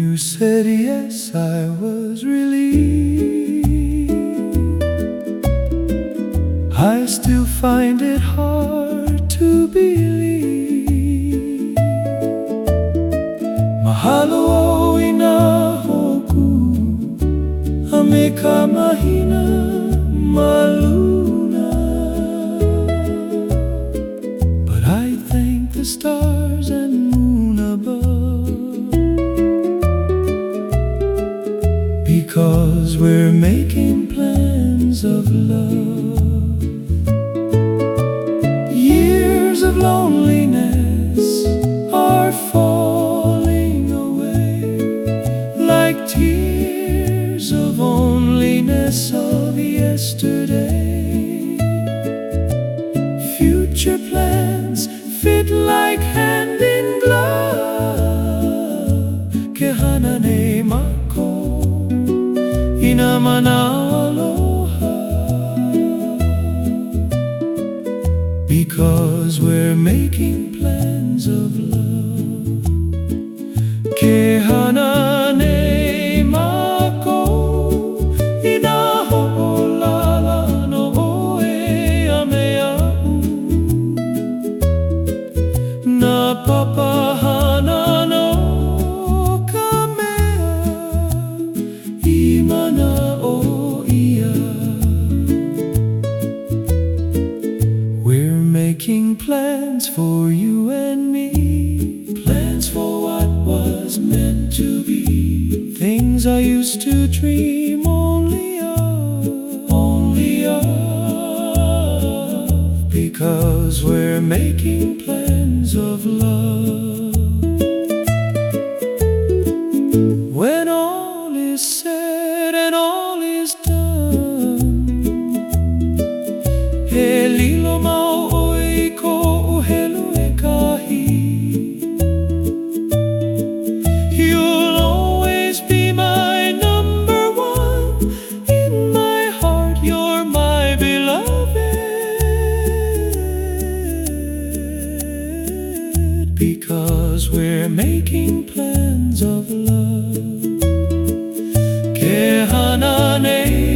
you said yes, I was relieved. I still find it hard to believe. Mahalo o inahoku, ame ka mahina maluna. But I thank the stars and moon above, because we're making plans of love. Years of loneliness are falling away, like tears of loneliness of yesterday. Future plans fit like hand in glove. Kehanane mako inamana aloha, because we're making plans of love. Kehanane mako inaho'olala no oe amea'u, na papahana no kamea imana o ia. We're making plans for you and me, plans for what was meant to be, things I used to dream only of, because we're making plans of love. When all is said and all is done, he lilo mau oi ko uhelu e kahi. You'll always be my number one, in my heart you're my beloved, because we're making plans of love. Kehanane